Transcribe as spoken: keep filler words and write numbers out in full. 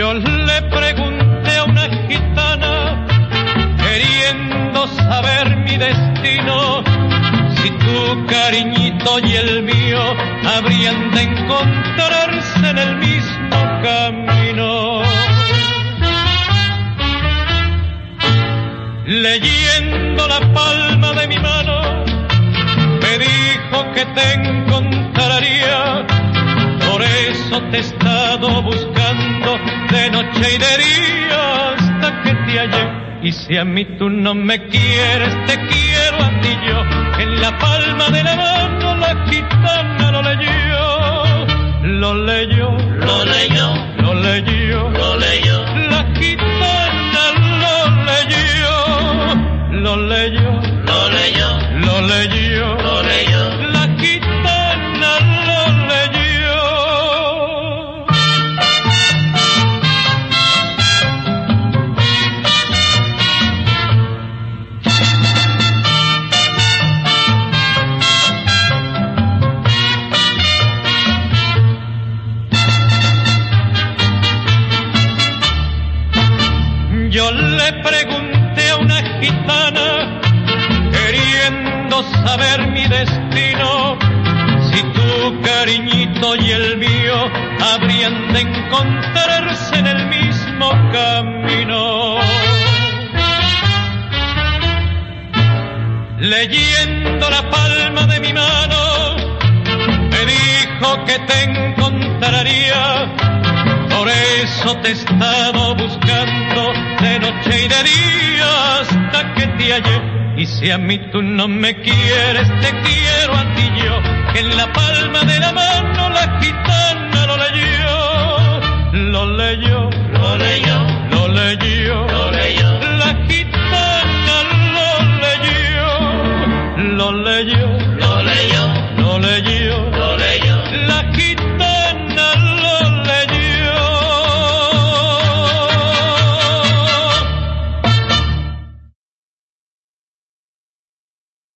Yo le pregunté a una gitana, queriendo saber mi destino, si tu cariñito y el mío habrían de encontrarse en el mismo camino. Leyendo la palma de mi mano, me dijo que te encontraría, por eso te he estado buscando de noche y de día hasta que te hallé. Y si a mí tú no me quieres, te quiero a ti yo. En la palma de la mano la gitana lo leyó, lo leyó, lo leyó, lo leyó, lo leyó. La gitana lo leyó, lo leyó, lo leyó, lo leyó, lo leyó. La gitana lo leyó. Yo le pregunté a una gitana, queriendo saber mi destino, si tu cariñito y el mío habrían de encontrarse en el mismo camino. Leyendo la palma de mi mano, me dijo que te encontraría, por eso te he estado buscando de noche y de día hasta que te hallé. Y si a mí tú no me quieres, te quiero a ti yo. Que en la palma de la mano la gitana lo leyó, lo leyó, lo leyó, lo leyó, lo leyó. La gitana lo leyó, lo leyó, lo leyó, lo leyó, lo leyó. La gitana